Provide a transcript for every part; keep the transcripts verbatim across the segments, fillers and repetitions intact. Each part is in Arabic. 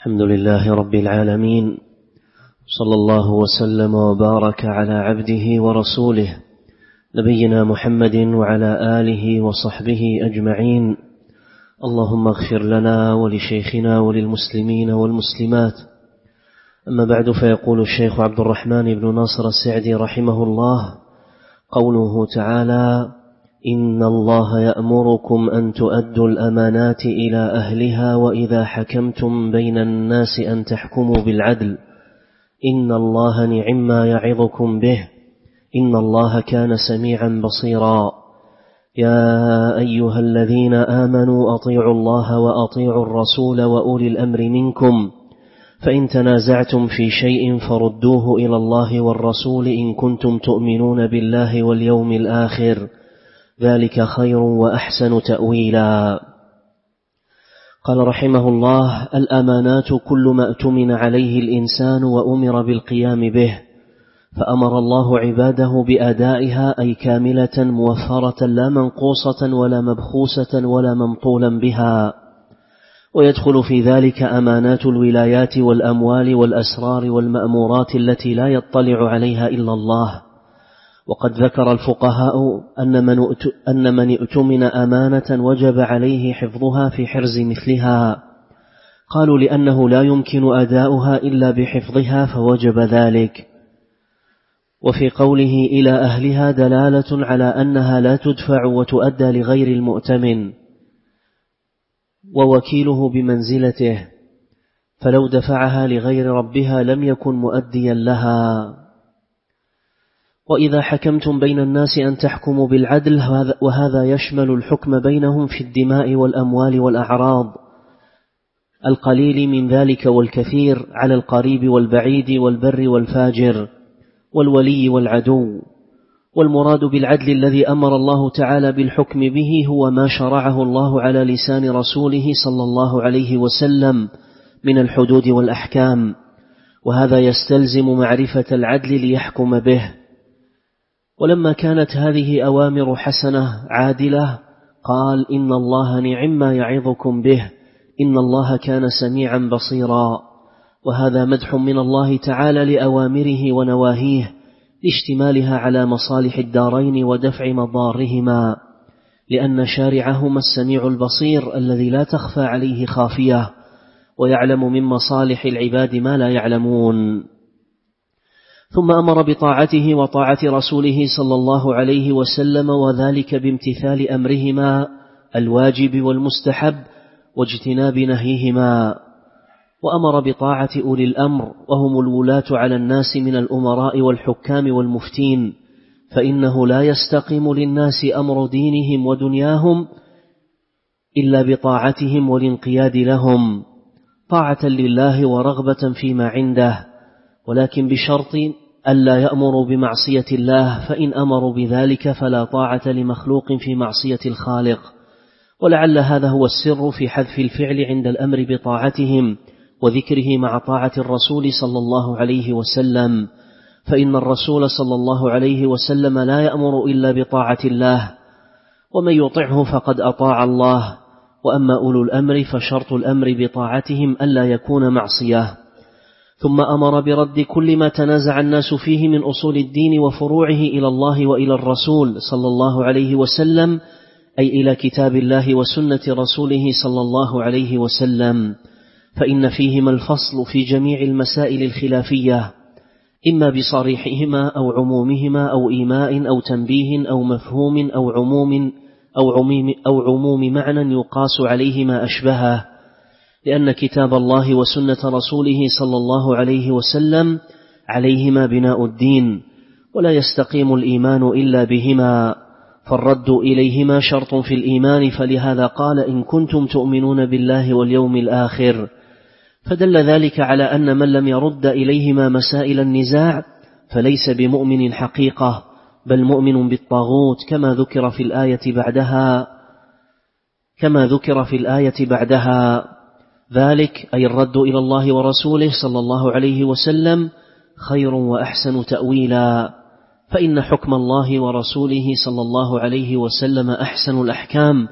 الحمد لله رب العالمين، صلى الله وسلم وبارك على عبده ورسوله نبينا محمد وعلى آله وصحبه أجمعين. اللهم اغفر لنا ولشيخنا وللمسلمين والمسلمات. أما بعد، فيقول الشيخ عبد الرحمن بن ناصر السعدي رحمه الله: قوله تعالى: إن الله يأمركم أن تؤدوا الأمانات إلى أهلها وإذا حكمتم بين الناس أن تحكموا بالعدل إن الله نعم يعظكم به إن الله كان سميعا بصيرا. يا أيها الذين آمنوا أطيعوا الله وأطيعوا الرسول وأولي الأمر منكم فإن تنازعتم في شيء فردوه إلى الله والرسول إن كنتم تؤمنون بالله واليوم الآخر ذلك خير وأحسن تأويلا. قال رحمه الله: الأمانات كل ما اؤتمن عليه الإنسان وأمر بالقيام به، فأمر الله عباده بأدائها، أي كاملة موفرة لا منقوصة ولا مبخوسة ولا ممطولا بها. ويدخل في ذلك أمانات الولايات والأموال والأسرار والمأمورات التي لا يطلع عليها إلا الله. وقد ذكر الفقهاء أن من اؤتمن أمانة وجب عليه حفظها في حرز مثلها، قالوا لأنه لا يمكن أداؤها إلا بحفظها فوجب ذلك. وفي قوله إلى أهلها دلالة على أنها لا تدفع وتؤدى لغير المؤتمن ووكيله بمنزلته، فلو دفعها لغير ربها لم يكن مؤديا لها. وإذا حكمتم بين الناس أن تحكموا بالعدل، وهذا يشمل الحكم بينهم في الدماء والأموال والأعراض، القليل من ذلك والكثير، على القريب والبعيد والبر والفاجر والولي والعدو. والمراد بالعدل الذي أمر الله تعالى بالحكم به هو ما شرعه الله على لسان رسوله صلى الله عليه وسلم من الحدود والأحكام، وهذا يستلزم معرفة العدل ليحكم به. ولما كانت هذه أوامر حسنة عادلة قال: إن الله نعم يعظكم به إن الله كان سميعا بصيرا. وهذا مدح من الله تعالى لأوامره ونواهيه لاشتمالها على مصالح الدارين ودفع مضارهما، لأن شارعهما السميع البصير الذي لا تخفى عليه خافية، ويعلم من مصالح العباد ما لا يعلمون. ثم أمر بطاعته وطاعة رسوله صلى الله عليه وسلم، وذلك بامتثال أمرهما الواجب والمستحب واجتناب نهيهما. وأمر بطاعة أولي الأمر وهم الولاة على الناس من الأمراء والحكام والمفتين، فإنه لا يستقيم للناس أمر دينهم ودنياهم إلا بطاعتهم والانقياد لهم، طاعة لله ورغبة فيما عنده، ولكن بشرط ألا يأمروا بمعصية الله، فإن أمروا بذلك فلا طاعة لمخلوق في معصية الخالق. ولعل هذا هو السر في حذف الفعل عند الأمر بطاعتهم وذكره مع طاعة الرسول صلى الله عليه وسلم، فإن الرسول صلى الله عليه وسلم لا يأمر إلا بطاعة الله، ومن يطعه فقد أطاع الله. وأما أولو الأمر فشرط الأمر بطاعتهم ألا يكون معصية. ثم أمر برد كل ما تنازع الناس فيه من أصول الدين وفروعه إلى الله وإلى الرسول صلى الله عليه وسلم، أي إلى كتاب الله وسنة رسوله صلى الله عليه وسلم، فإن فيهما الفصل في جميع المسائل الخلافية، إما بصريحهما أو عمومهما أو إيماء أو تنبيه أو مفهوم أو عموم أو عموم, أو عموم معنى يقاس عليه ما أشبهه، لأن كتاب الله وسنة رسوله صلى الله عليه وسلم عليهما بناء الدين، ولا يستقيم الإيمان إلا بهما، فالرد إليهما شرط في الإيمان، فلهذا قال: إن كنتم تؤمنون بالله واليوم الآخر. فدل ذلك على أن من لم يرد إليهما مسائل النزاع فليس بمؤمن حقيقة، بل مؤمن بالطاغوت، كما ذكر في الآية بعدها كما ذكر في الآية بعدها ذلك، أي الرد إلى الله ورسوله صلى الله عليه وسلم خير وأحسن تأويلا، فإن حكم الله ورسوله صلى الله عليه وسلم أحسن الأحكام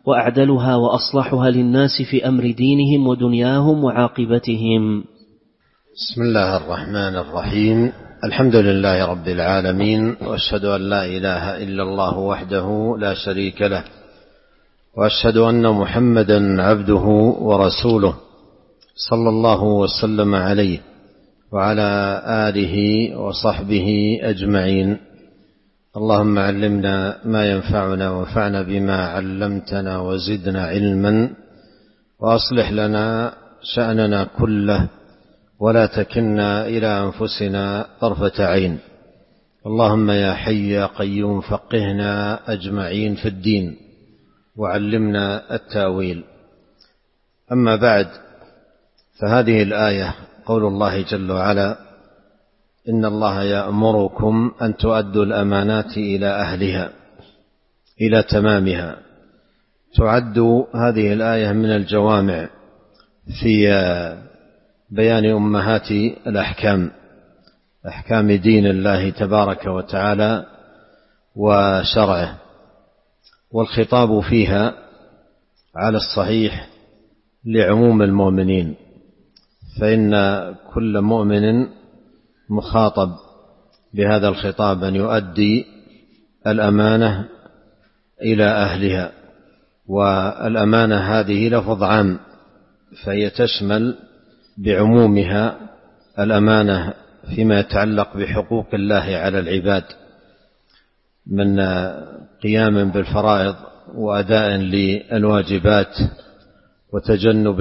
وأعدلها وأصلحها للناس في أمر دينهم ودنياهم وعاقبتهم. بسم الله الرحمن الرحيم. الحمد لله رب العالمين، وأشهد أن لا إله إلا الله وحده لا شريك له، وأشهد أن محمدا عبده ورسوله صلى الله وسلم عليه وعلى آله وصحبه أجمعين. اللهم علمنا ما ينفعنا وانفعنا بما علمتنا وزدنا علما، وأصلح لنا شأننا كله ولا تكلنا إلى أنفسنا طرفة عين. اللهم يا حي يا قيوم فقهنا أجمعين في الدين وعلمنا التأويل. أما بعد، فهذه الآية قول الله جل وعلا: إن الله يأمركم أن تؤدوا الأمانات إلى أهلها، إلى تمامها. تعد هذه الآية من الجوامع في بيان أمهات الأحكام، أحكام دين الله تبارك وتعالى وشرعه، والخطاب فيها على الصحيح لعموم المؤمنين، فإن كل مؤمن مخاطب بهذا الخطاب أن يؤدي الأمانة إلى أهلها. والأمانة هذه لفظ عام، فهي تشمل بعمومها الأمانة فيما يتعلق بحقوق الله على العباد من قيام بالفرائض وأداء للواجبات وتجنب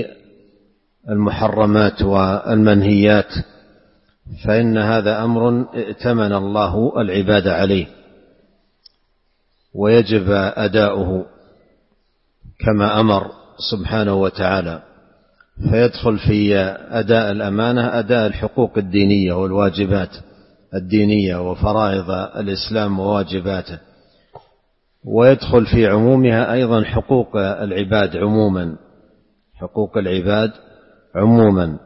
للمحرمات والمنهيات، فإن هذا أمر ائتمن الله العباد عليه ويجب أداؤه كما أمر سبحانه وتعالى. فيدخل في أداء الأمانة أداء الحقوق الدينية والواجبات الدينية وفرائض الإسلام وواجباته، ويدخل في عمومها أيضا حقوق العباد عموما، حقوق العباد عموما.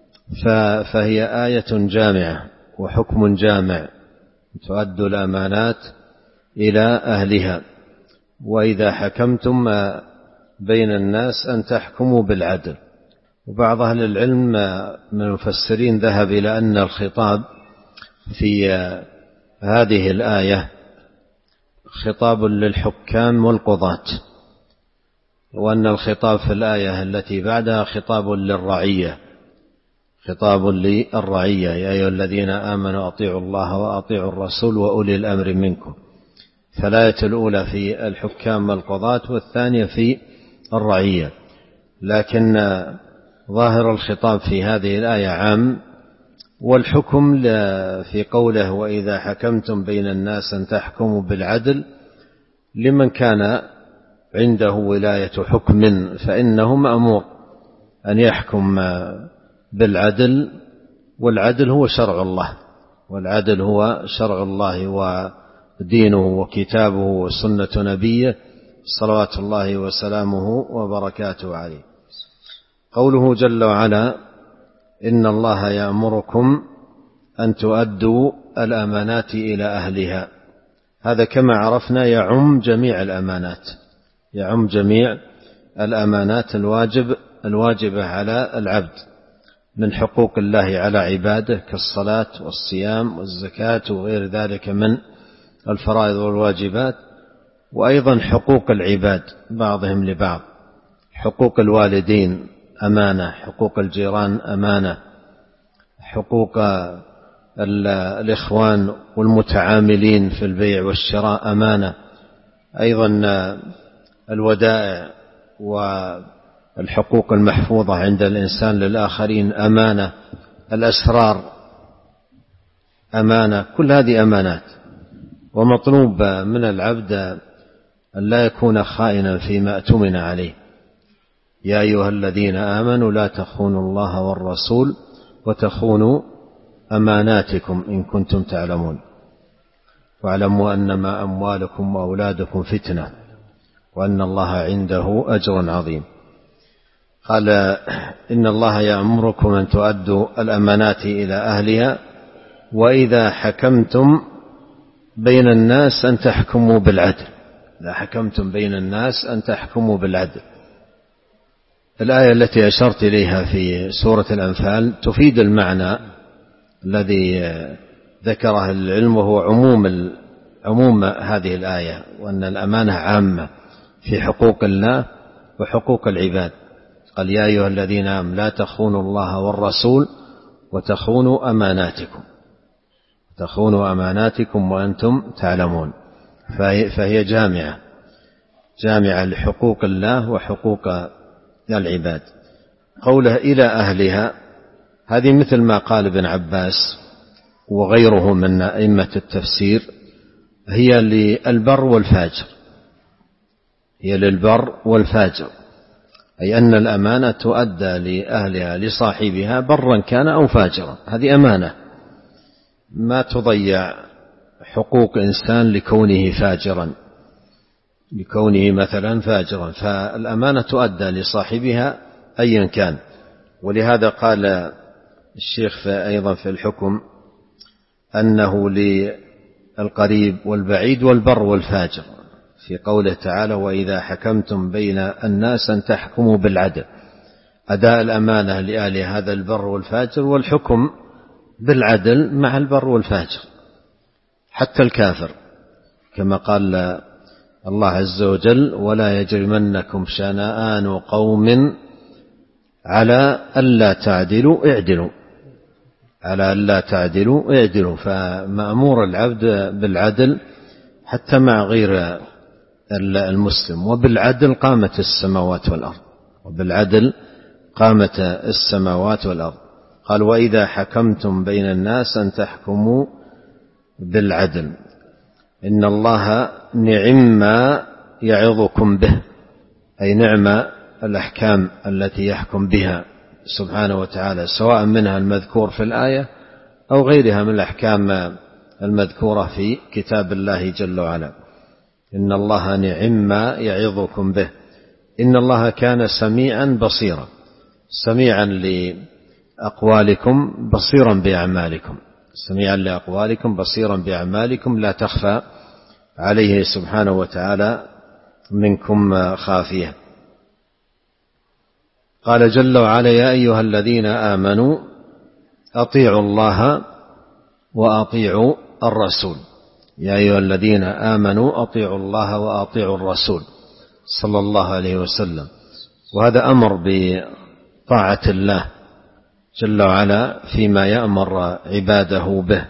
فهي آية جامعة وحكم جامع: تؤدوا الأمانات إلى أهلها، وإذا حكمتم بين الناس أن تحكموا بالعدل. وبعض أهل العلم من المفسرين ذهب إلى أن الخطاب في هذه الآية خطاب للحكام والقضاة، وأن الخطاب في الآية التي بعدها خطاب للرعية، خطاب للرعية: يا أيها الذين آمنوا أطيعوا الله وأطيعوا الرسول وأولي الأمر منكم. فالآية الأولى في الحكام والقضاة، والثانية في الرعية. لكن ظاهر الخطاب في هذه الآية عام، والحكم في قوله: وإذا حكمتم بين الناس أن تحكموا بالعدل، لمن كان عنده ولاية حكم فإنه مأمور أن يحكم بالعدل، والعدل هو شرع الله، والعدل هو شرع الله ودينه وكتابه وسنة نبيه صلوات الله وسلامه وبركاته عليه. قوله جل وعلا: إن الله يأمركم أن تؤدوا الأمانات إلى أهلها، هذا كما عرفنا يعم جميع الأمانات، يعم جميع الأمانات الواجب الواجبة على العبد من حقوق الله على عباده كالصلاة والصيام والزكاة وغير ذلك من الفرائض والواجبات، وأيضا حقوق العباد بعضهم لبعض: حقوق الوالدين أمانة، حقوق الجيران أمانة، حقوق الإخوان والمتعاملين في البيع والشراء أمانة، أيضا الودائع والحقوق المحفوظة عند الإنسان للآخرين أمانة، الأسرار أمانة، كل هذه أمانات. ومطلوب من العبد أن لا يكون خائنا فيما اؤتمن عليه: يا أيها الذين آمنوا لا تخونوا الله والرسول وتخونوا أماناتكم إن كنتم تعلمون واعلموا أنما أموالكم وأولادكم فتنة وأن الله عنده أجر عظيم. قال: إن الله يأمركم أن تؤدوا الأمانات إلى أهلها وإذا حكمتم بين الناس أن تحكموا بالعدل. إذا حكمتم بين الناس أن تحكموا بالعدل. الآية التي أشرت إليها في سورة الأنفال تفيد المعنى الذي ذكره العلم، وهو عموم عموم هذه الآية، وأن الأمانة عامة في حقوق الله وحقوق العباد. قال يا أيها الذين آمنوا لا تخونوا الله والرسول وتخونوا أماناتكم تخونوا أماناتكم وأنتم تعلمون. فهي, فهي جامعة جامعة لحقوق الله وحقوق العباد. قوله إلى أهلها، هذه مثل ما قال ابن عباس وغيره من أئمة التفسير، هي للبر والفاجر هي للبر والفاجر أي أن الأمانة تؤدى لأهلها لصاحبها برا كان أو فاجرا. هذه أمانة، ما تضيع حقوق إنسان لكونه فاجرا لكونه مثلا فاجرا، فالأمانة تؤدى لصاحبها أيا كان. ولهذا قال الشيخ أيضا في الحكم أنه للقريب والبعيد والبر والفاجر، في قوله تعالى وإذا حكمتم بين الناس أن تحكموا بالعدل، أداء الأمانة لآل هذا البر والفاجر، والحكم بالعدل مع البر والفاجر حتى الكافر، كما قال الله عز وجل ولا يجرمنكم شنآن قوم على ألا تعدلوا اعدلوا على ألا تعدلوا اعدلوا. فمأمور العبد بالعدل حتى مع غير المسلم، وبالعدل قامت السماوات والأرض وبالعدل قامت السماوات والأرض. قال وإذا حكمتم بين الناس أن تحكموا بالعدل إن الله نعم ما يعظكم به، أي نعم الأحكام التي يحكم بها سبحانه وتعالى، سواء منها المذكور في الآية أو غيرها من الأحكام المذكورة في كتاب الله جل وعلا. إن الله نعم ما يعظكم به إن الله كان سميعا بصيرا، سميعا لأقوالكم بصيرا بأعمالكم سميعا لأقوالكم بصيرا بأعمالكم لا تخفى عليه سبحانه وتعالى منكم خافية. قال جل وعلا يا أيها الذين آمنوا أطيعوا الله وأطيعوا الرسول يا أيها الذين آمنوا أطيعوا الله وأطيعوا الرسول صلى الله عليه وسلم. وهذا أمر بطاعة الله جل وعلا فيما يأمر عباده به،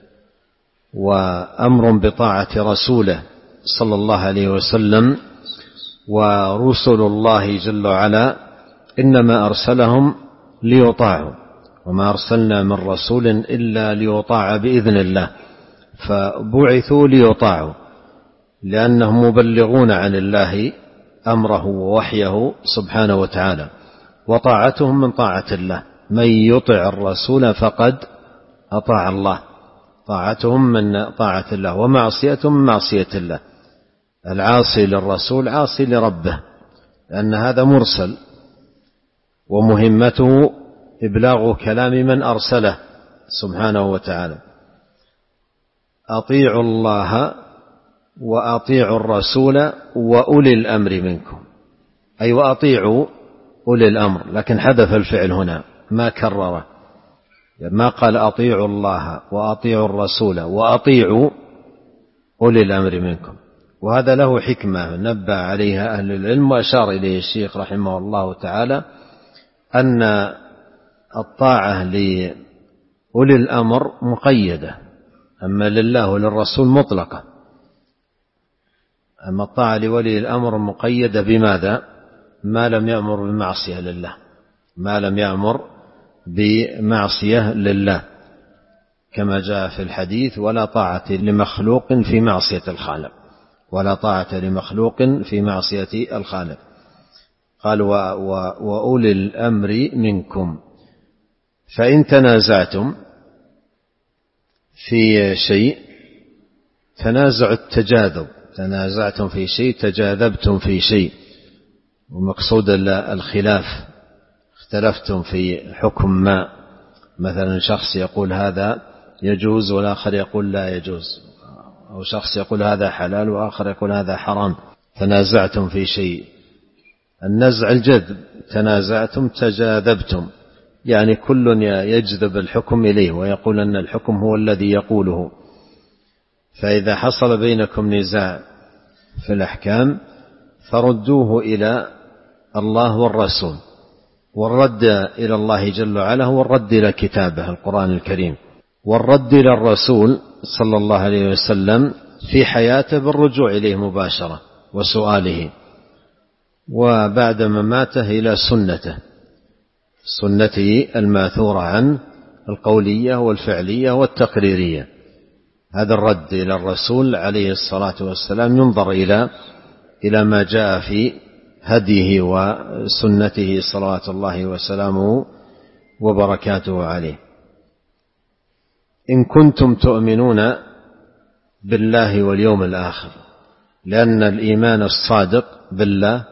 وأمر بطاعة رسوله صلى الله عليه وسلم. ورسل الله جل وعلا إنما أرسلهم ليطاعوا، وما أرسلنا من رسول إلا ليطاع بإذن الله، فبعثوا ليطاعوا لأنهم مبلغون عن الله أمره ووحيه سبحانه وتعالى، وطاعتهم من طاعة الله. من يطع الرسول فقد أطاع الله، طاعتهم من طاعة الله ومعصيتهم من معصية الله. العاصي للرسول عاصي لربه، لأن هذا مرسل ومهمته إبلاغ كلام من أرسله سبحانه وتعالى. أطيعوا الله وأطيعوا الرسول وأولي الأمر منكم، أي وأطيعوا أولي الأمر، لكن حذف الفعل هنا ما كرره، ما قال أطيعوا الله وأطيعوا الرسول وأطيعوا أولي الأمر منكم. وهذا له حكمة نبه عليها أهل العلم، وأشار إليه الشيخ رحمه الله تعالى أن الطاعة لأولي الأمر مقيدة، أما لله وللرسول مطلقة. أما الطاعة لولي الأمر مقيدة بماذا؟ ما لم يأمر بمعصية لله ما لم يأمر بمعصية لله، كما جاء في الحديث ولا طاعة لمخلوق في معصية الخالق ولا طاعة لمخلوق في معصية الخالق. قال وأولي الأمر منكم. فإن تنازعتم في شيء، تنازع التجاذب، تنازعتم في شيء تجاذبتم في شيء، ومقصود الخلاف، اختلفتم في حكم ما، مثلا شخص يقول هذا يجوز والآخر يقول لا يجوز، أو شخص يقول هذا حلال وآخر يقول هذا حرام، تنازعتم في شيء، النزع الجذب، تنازعتم تجاذبتم، يعني كل يجذب الحكم إليه ويقول أن الحكم هو الذي يقوله. فإذا حصل بينكم نزاع في الأحكام فردوه إلى الله والرسول، والرد إلى الله جل وعلا هو الرد إلى كتابه القرآن الكريم، والرد إلى الرسول صلى الله عليه وسلم في حياته بالرجوع إليه مباشرة وسؤاله، وبعد مماته إلى سنته، سنته الماثورة عنه القولية والفعلية والتقريرية. هذا الرد إلى الرسول عليه الصلاة والسلام ينظر إلى إلى ما جاء في هديه وسنته صلوات الله وسلامه وبركاته عليه. إن كنتم تؤمنون بالله واليوم الآخر، لأن الإيمان الصادق بالله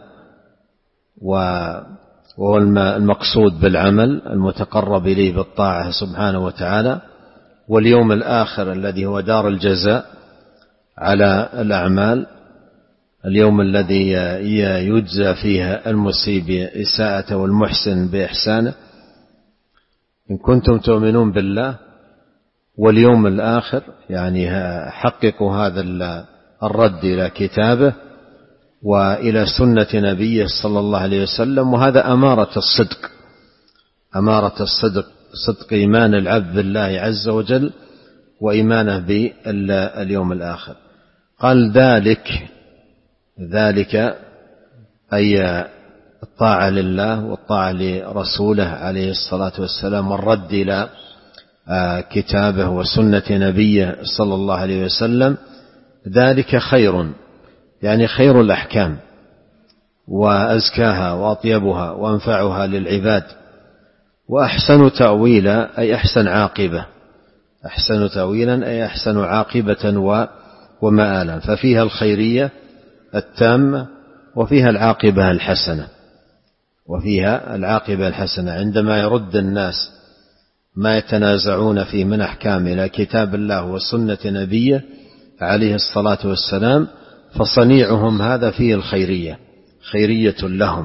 وهو المقصود بالعمل المتقرب إليه بالطاعة سبحانه وتعالى، واليوم الآخر الذي هو دار الجزاء على الأعمال، اليوم الذي يجزى فيها المسيء بإساءته والمحسن بإحسانه. إن كنتم تؤمنون بالله واليوم الآخر، يعني حققوا هذا الرد إلى كتابه وإلى سنة نبيه صلى الله عليه وسلم، وهذا أمارة الصدق، أمارة الصدق، صدق إيمان العبد بالله عز وجل وإيمانه باليوم الآخر. قال ذلك، ذلك أي الطاعة لله والطاعة لرسوله عليه الصلاة والسلام والرد إلى كتابه وسنة نبيه صلى الله عليه وسلم، ذلك خير، يعني خير الأحكام وأزكاها وأطيبها وأنفعها للعباد، وأحسن تأويلا أي أحسن عاقبة، أحسن تأويلا أي أحسن عاقبة ومآلا، ففيها الخيرية التامة وفيها العاقبة الحسنة، وفيها العاقبة الحسنة. عندما يرد الناس ما يتنازعون فيه من أحكام إلى كتاب الله وسنة نبيه عليه الصلاة والسلام، فصنيعهم هذا فيه الخيرية، خيرية لهم،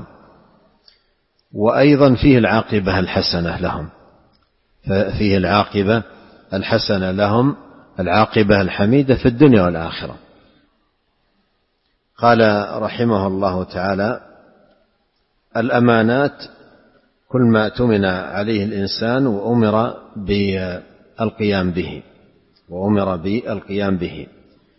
وأيضا فيه العاقبة الحسنة لهم، فيه العاقبة الحسنة لهم، العاقبة الحميدة في الدنيا والآخرة. قال رحمه الله تعالى: الأمانات كل ما اؤتمن عليه الإنسان وأمر بالقيام به، وأمر بالقيام به،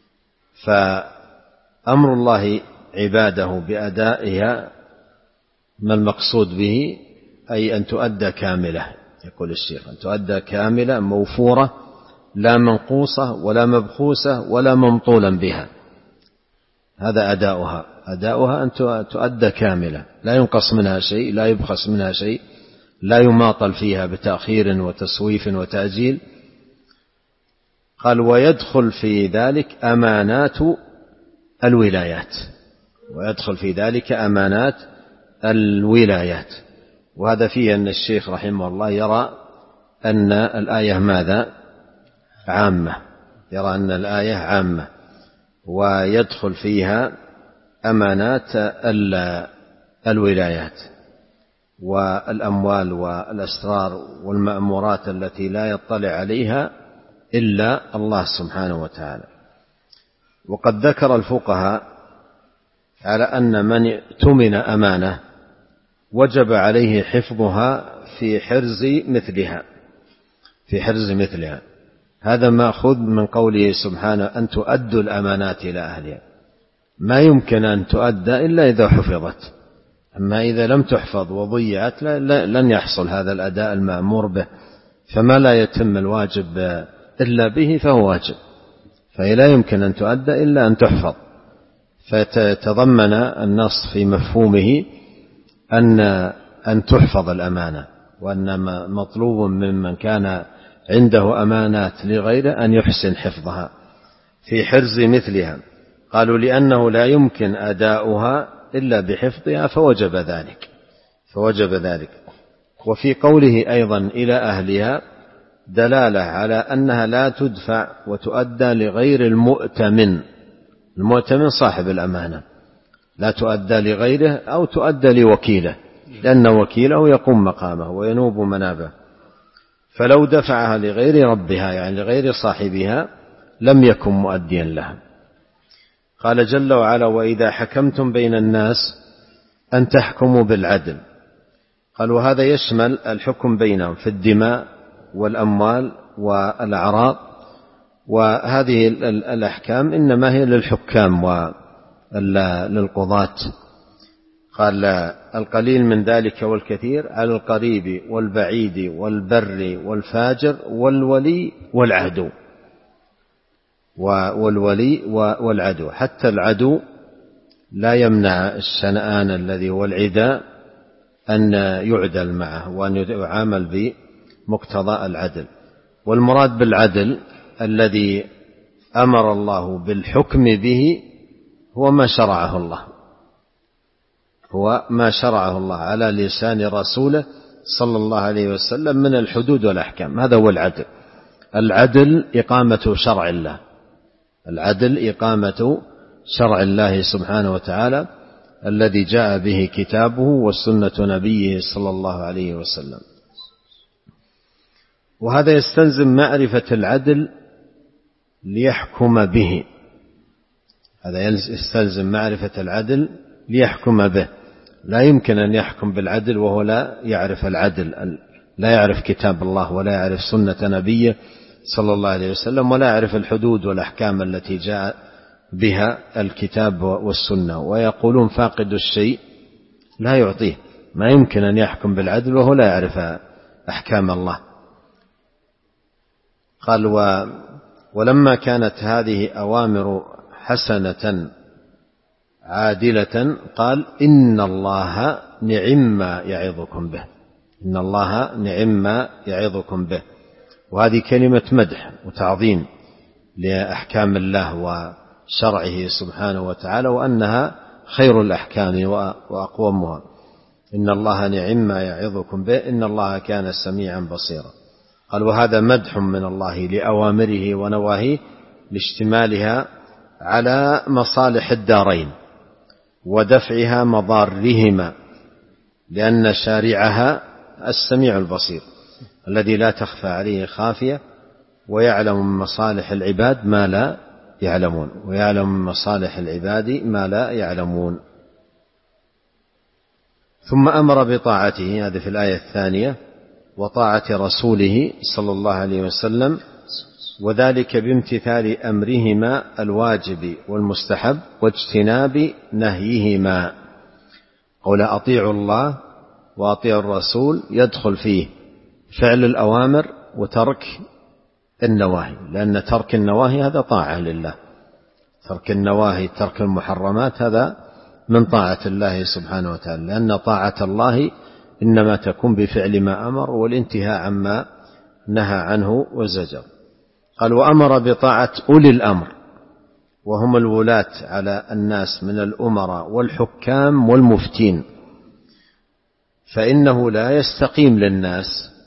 فأمر الله عباده بأدائها ما المقصود به؟ أي أن تؤدى كاملة، يقول الشيخ، أن تؤدى كاملة موفورة لا منقوصة ولا مبخوسة ولا ممطولا بها، هذا أداؤها، أداؤها أن تؤدى كاملة، لا ينقص منها شيء، لا يبخس منها شيء، لا يماطل فيها بتأخير وتسويف وتأجيل. قال: ويدخل في ذلك أمانات الولايات، ويدخل في ذلك أمانات الولايات. وهذا فيه أن الشيخ رحمه الله يرى أن الآية ماذا؟ عامة، يرى أن الآية عامة، ويدخل فيها أمانات الولايات والأموال والأسرار والمأمورات التي لا يطلع عليها إلا الله سبحانه وتعالى. وقد ذكر الفقهاء على أن من اؤتمن أمانة وجب عليه حفظها في حرز مثلها، في حرز مثلها. هذا مأخوذ من قوله سبحانه: أن تؤدوا الأمانات إلى أهلها. ما يمكن أن تؤدى إلا إذا حفظت، أما إذا لم تحفظ وضيعت لن يحصل هذا الأداء المأمور به، فما لا يتم الواجب إلا به فهو واجب، فهي لا يمكن أن تؤدى إلا أن تحفظ. فتضمن النص في مفهومه أن أن تحفظ الأمانة، وأن مطلوب ممن كان عنده أمانات لغيره أن يحسن حفظها في حرز مثلها. قالوا: لأنه لا يمكن أداؤها إلا بحفظها فوجب ذلك، فوجب ذلك. وفي قوله أيضا إلى أهلها دلالة على أنها لا تدفع وتؤدى لغير المؤتمن. المؤتمن صاحب الأمانة، لا تؤدى لغيره أو تؤدى لوكيله، لأن وكيله يقوم مقامه وينوب منابه. فلو دفعها لغير ربها يعني لغير صاحبها لم يكن مؤديا لها. قال جل وعلا: وإذا حكمتم بين الناس أن تحكموا بالعدل. قال وهذا يشمل الحكم بينهم في الدماء والأموال والأعراض، وهذه الأحكام إنما هي للحكام وللقضاة. قال القليل من ذلك والكثير على القريب والبعيد والبر والفاجر والولي والعدو. والولي والعدو، حتى العدو لا يمنع الشنآن الذي هو العداء أن يعدل معه وأن يعامل بمقتضى العدل. والمراد بالعدل الذي أمر الله بالحكم به هو ما شرعه الله، هو ما شرعه الله على لسان رسوله صلى الله عليه وسلم من الحدود والأحكام. هذا هو العدل. العدل إقامة شرع الله، العدل إقامة شرع الله سبحانه وتعالى الذي جاء به كتابه وسنة نبيه صلى الله عليه وسلم. وهذا يستلزم معرفة العدل ليحكم به، هذا يستلزم معرفة العدل ليحكم به. لا يمكن أن يحكم بالعدل وهو لا يعرف العدل، لا يعرف كتاب الله ولا يعرف سنة نبيه صلى الله عليه وسلم، ولا يعرف الحدود والأحكام التي جاء بها الكتاب والسنة. ويقولون فاقد الشيء لا يعطيه، ما يمكن أن يحكم بالعدل وهو لا يعرف أحكام الله. قال و ولما كانت هذه أوامر حسنة عادلة قال إن الله نعم ما يعظكم به، إن الله نعم ما يعظكم به. وهذه كلمة مدح وتعظيم لأحكام الله وشرعه سبحانه وتعالى، وأنها خير الأحكام وأقومها. إن الله نعم ما يعظكم به إن الله كان سميعا بصيرا. قال وهذا مدح من الله لأوامره ونواهيه لاشتمالها على مصالح الدارين ودفعها مضارهما، لأن شارعها السميع البصير الذي لا تخفى عليه خافية، ويعلم من مصالح العباد ما لا يعلمون، ويعلم من مصالح العباد ما لا يعلمون. ثم أمر بطاعته، هذا في الآية الثانية، وطاعة رسوله صلى الله عليه وسلم، وذلك بامتثال أمرهما الواجب والمستحب واجتناب نهيهما. قول أطيعوا الله وأطيعوا الرسول يدخل فيه فعل الأوامر وترك النواهي، لأن ترك النواهي هذا طاعة لله، ترك النواهي ترك المحرمات هذا من طاعة الله سبحانه وتعالى، لأن طاعة الله إنما تكون بفعل ما أمر والانتهاء عما نهى عنه وزجر. قال وأمر بطاعة أولي الأمر وهم الولاة على الناس من الأمراء والحكام والمفتين، فإنه لا يستقيم للناس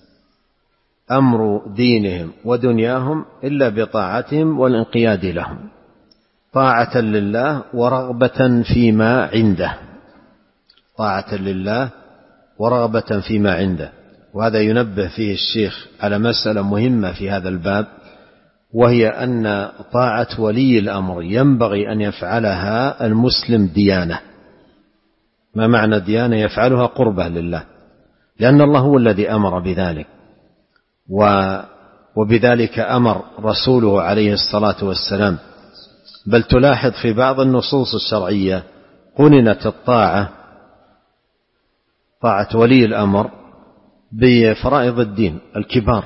أمر دينهم ودنياهم إلا بطاعتهم والانقياد لهم، طاعة لله ورغبة فيما عنده، طاعة لله ورغبة فيما عنده. وهذا ينبه فيه الشيخ على مسألة مهمة في هذا الباب، وهي أن طاعة ولي الأمر ينبغي أن يفعلها المسلم ديانة. ما معنى ديانة؟ يفعلها قربة لله، لأن الله هو الذي أمر بذلك، وبذلك أمر رسوله عليه الصلاة والسلام. بل تلاحظ في بعض النصوص الشرعية قرنت الطاعة، طاعة ولي الأمر، بفرائض الدين الكبار،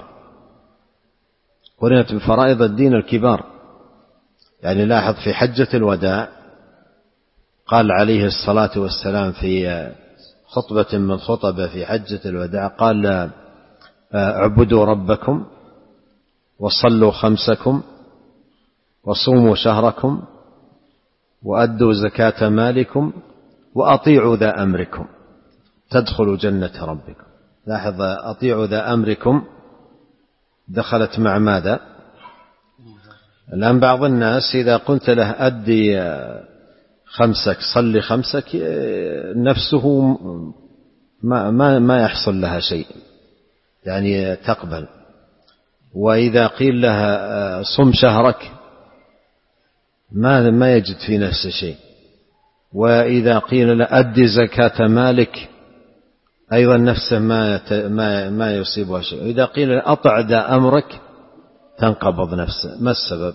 قرنت بفرائض الدين الكبار. يعني لاحظ في حجة الوداع قال عليه الصلاة والسلام في خطبة من خطبه في حجة الوداع، قال اعبدوا ربكم وصلوا خمسكم وصوموا شهركم وأدوا زكاة مالكم وأطيعوا ذا أمركم تدخلوا جنة ربكم. لاحظ أطيعوا ذا أمركم دخلت مع ماذا؟ الآن بعض الناس إذا قلت له أدي خمسك صلي خمسك نفسه ما, ما, ما يحصل لها شيء، يعني تقبل. وإذا قيل لها صم شهرك ما, ما يجد في نفسه شيء. وإذا قيل له أدي زكاة مالك أيضا نفسه ما, ما, ما يصيبها شيء. وإذا قيل له أطع ذا أمرك تنقبض نفسه. ما السبب؟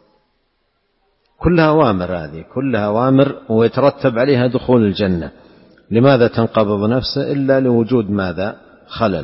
كلها أوامر، هذه كلها أوامر ويترتب عليها دخول الجنة. لماذا تنقبض نفسه؟ إلا لوجود ماذا؟ خلل.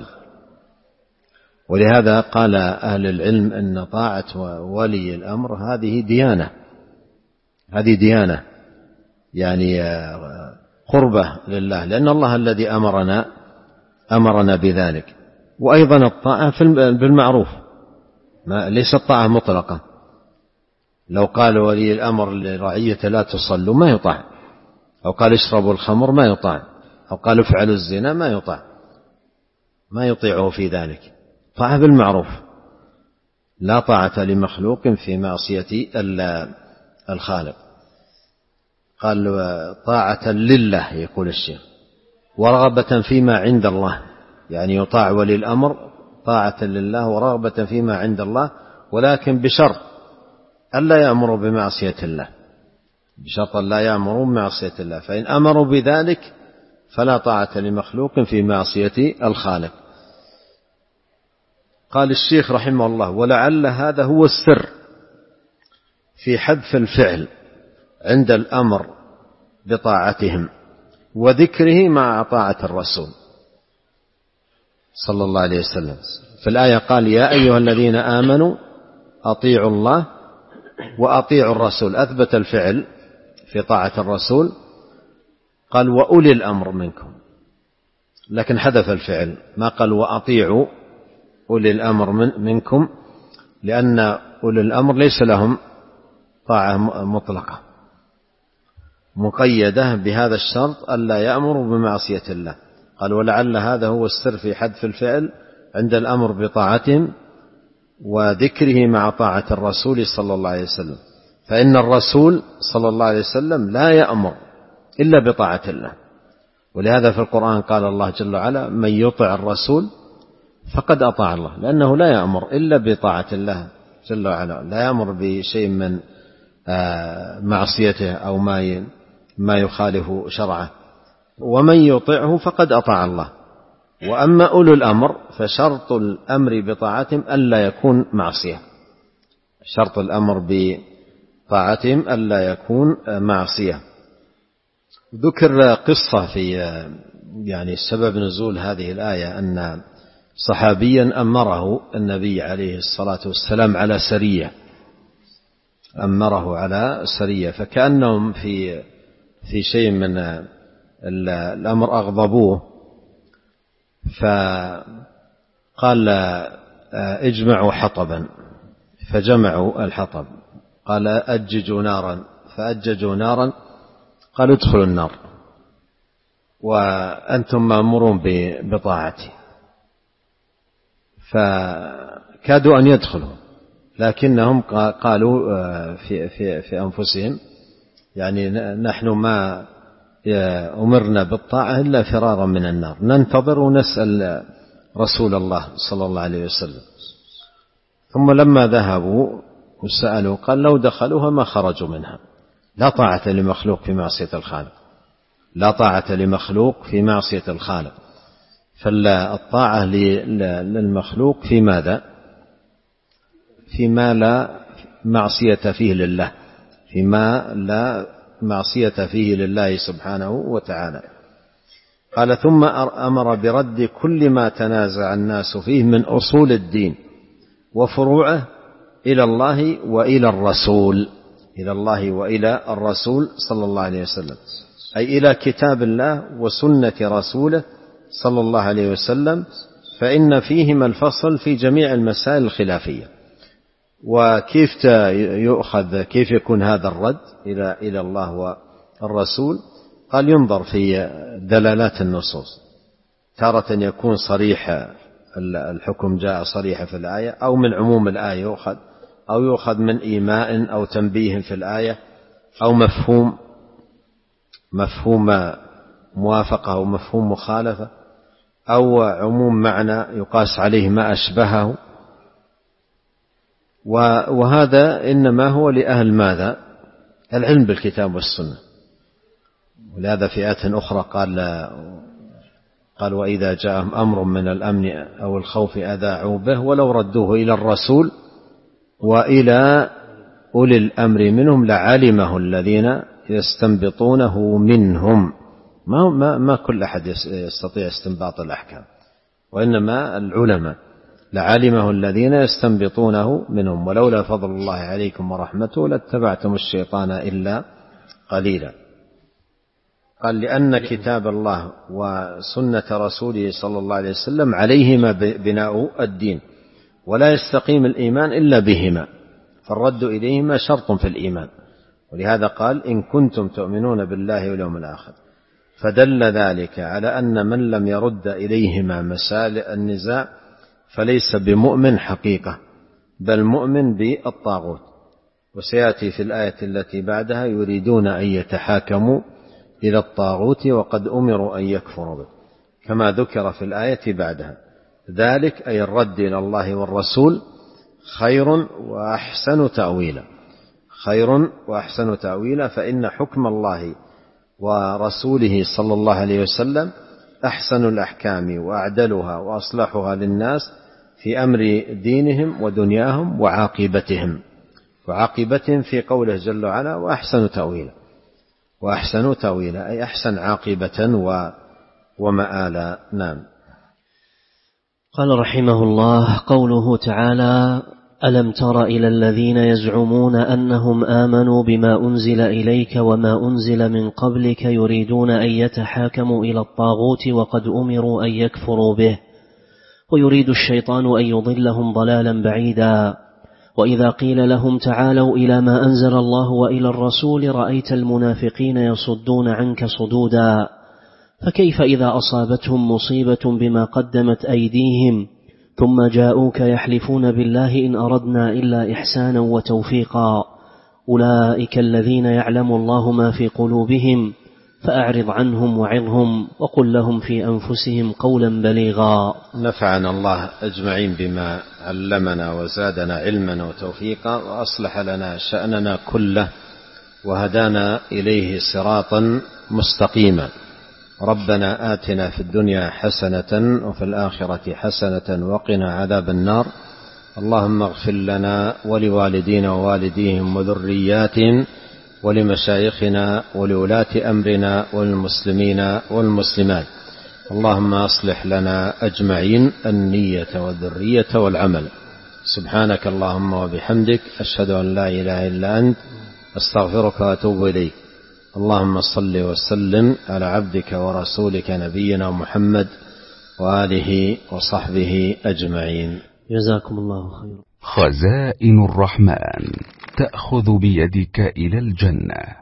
ولهذا قال أهل العلم أن طاعة ولي الأمر هذه ديانة، هذه ديانة يعني قربة لله، لأن الله الذي أمرنا أمرنا بذلك. وأيضا الطاعة بالمعروف، ما ليست طاعة مطلقة. لو قال ولي الأمر لرعيته لا تصلوا ما يطاع، أو قال اشربوا الخمر ما يطاع، أو قال افعلوا الزنا ما يطاع، ما يطيعه في ذلك. طاعة بالمعروف، لا طاعة لمخلوق في معصية الخالق. قال طاعة لله يقول الشيخ، ورغبة فيما عند الله، يعني يطاع ولي الأمر طاعة لله ورغبة فيما عند الله، ولكن بشرط ألا يأمروا بمعصية الله، بشرط لا يأمروا بمعصية الله. فإن أمروا بذلك فلا طاعة لمخلوق في معصية الخالق. قال الشيخ رحمه الله: ولعل هذا هو السر في حذف الفعل عند الأمر بطاعتهم وذكره مع طاعة الرسول صلى الله عليه وسلم. في الآية قال: يا أيها الذين آمنوا أطيعوا الله وأطيعوا الرسول، أثبت الفعل في طاعة الرسول. قال: وأولي الأمر منكم، لكن حذف الفعل، ما قال وأطيعوا أولي الأمر من منكم، لأن أولي الأمر ليس لهم طاعة مطلقة، مقيدة بهذا الشرط ألا يأمروا بمعصية الله. قال: ولعل هذا هو السر في حذف الفعل عند الأمر بطاعتهم وذكره مع طاعة الرسول صلى الله عليه وسلم، فإن الرسول صلى الله عليه وسلم لا يأمر إلا بطاعة الله. ولهذا في القرآن قال الله جل وعلا: من يطع الرسول فقد أطاع الله، لأنه لا يأمر إلا بطاعة الله جل وعلا، لا يأمر بشيء من معصيته أو ما ما يخالف شرعه. ومن يطعه فقد أطاع الله. وأما أولو الأمر فشرط الأمر بطاعتهم ألا يكون معصية، شرط الأمر بطاعتهم ألا يكون معصية. ذكر قصة في يعني سبب نزول هذه الآية، أن صحابيا أمره النبي عليه الصلاة والسلام على سرية، أمره على سرية، فكأنهم في في شيء من الأمر أغضبوه، فقال: اجمعوا حطبا، فجمعوا الحطب. قال: أججوا نارا، فأججوا نارا. قالوا: ادخلوا النار وأنتم مأمورون بطاعتي. فكادوا أن يدخلوا، لكنهم قالوا في, في, في أنفسهم: يعني نحن ما أمرنا بالطاعة إلا فرارا من النار، ننتظر ونسأل رسول الله صلى الله عليه وسلم. ثم لما ذهبوا وسألوا قال: لو دخلوها ما خرجوا منها. لا طاعة لمخلوق في معصية الخالق، لا طاعة لمخلوق في معصية الخالق. فالطاعة للمخلوق في ماذا؟ فيما لا معصية فيه لله، فيما لا معصية فيه لله سبحانه وتعالى. قال: ثم أمر برد كل ما تنازع الناس فيه من أصول الدين وفروعه إلى الله وإلى الرسول، إلى الله وإلى الرسول صلى الله عليه وسلم، أي إلى كتاب الله وسنة رسوله صلى الله عليه وسلم، فإن فيهما الفصل في جميع المسائل الخلافية. وكيف يؤخذ، كيف يكون هذا الرد إلى إلى الله والرسول؟ قال: ينظر في دلالات النصوص، تارة يكون صريح الحكم جاء صريحا في الآية أو من عموم الآية يؤخذ، أو يؤخذ من إيماء أو تنبيه في الآية، أو مفهوم مفهوم موافقة أو مفهوم مخالفة، أو عموم معنى يقاس عليه ما أشبهه. وهذا إنما هو لأهل ماذا؟ العلم بالكتاب والسنة. ولهذا في آية أخرى قال قال وإذا جاءهم أمر من الأمن أو الخوف أذاعوا به ولو ردوه إلى الرسول وإلى أولي الأمر منهم لعلمه الذين يستنبطونه منهم. ما, ما, ما كل أحد يستطيع استنباط الأحكام، وإنما العلماء. لعلمه الذين يستنبطونه منهم ولولا فضل الله عليكم ورحمته لاتبعتم الشيطان إلا قليلا. قال لأن كتاب الله وسنة رسوله صلى الله عليه وسلم عليهما بناء الدين، ولا يستقيم الإيمان إلا بهما، فالرد إليهما شرط في الإيمان. ولهذا قال إن كنتم تؤمنون بالله واليوم الآخر، فدل ذلك على أن من لم يرد إليهما مسائل النزاع فليس بمؤمن حقيقة، بل مؤمن بالطاغوت. وسيأتي في الآية التي بعدها يريدون أن يتحاكموا إلى الطاغوت وقد أمروا أن يكفروا به، كما ذكر في الآية بعدها. ذلك أي الرد إلى الله والرسول خير وأحسن تأويلا، خير وأحسن تأويلا، فإن حكم الله ورسوله صلى الله عليه وسلم أحسن الأحكام وأعدلها وأصلحها للناس في أمر دينهم ودنياهم وعاقبتهم. وعاقبتهم في قوله جل وعلا وأحسن تأويلا، وأحسن تأويلا أي أحسن عاقبة ومآلا. نعم. قال رحمه الله: قوله تعالى: ألم تر إلى الذين يزعمون أنهم آمنوا بما أنزل إليك وما أنزل من قبلك يريدون أن يتحاكموا إلى الطاغوت وقد أمروا أن يكفروا به ويريد الشيطان أن يضلهم ضلالا بعيدا. وإذا قيل لهم تعالوا إلى ما أنزل الله وإلى الرسول رأيت المنافقين يصدون عنك صدودا. فكيف إذا أصابتهم مصيبة بما قدمت أيديهم ثم جاءوك يحلفون بالله إن أردنا إلا إحسانا وتوفيقا أولئك الذين يعلم الله ما في قلوبهم فأعرض عنهم وعظهم وقل لهم في أنفسهم قولا بليغا. نفعنا الله أجمعين بما علمنا وزادنا علما وتوفيقا وأصلح لنا شأننا كله وهدانا إليه صراطا مستقيما. ربنا آتنا في الدنيا حسنة وفي الآخرة حسنة وقنا عذاب النار. اللهم اغفر لنا ولوالدينا ووالديهم وذرياتهم ولمشايخنا ولولاة أمرنا والمسلمين والمسلمات. اللهم أصلح لنا أجمعين النية والذرية والعمل. سبحانك اللهم وبحمدك أشهد أن لا إله إلا أنت أستغفرك وأتوب إليك. اللهم صل وسلم على عبدك ورسولك نبينا محمد وآله وصحبه أجمعين. جزاكم الله خيرا. خزائن الرحمن تأخذ بيدك إلى الجنة.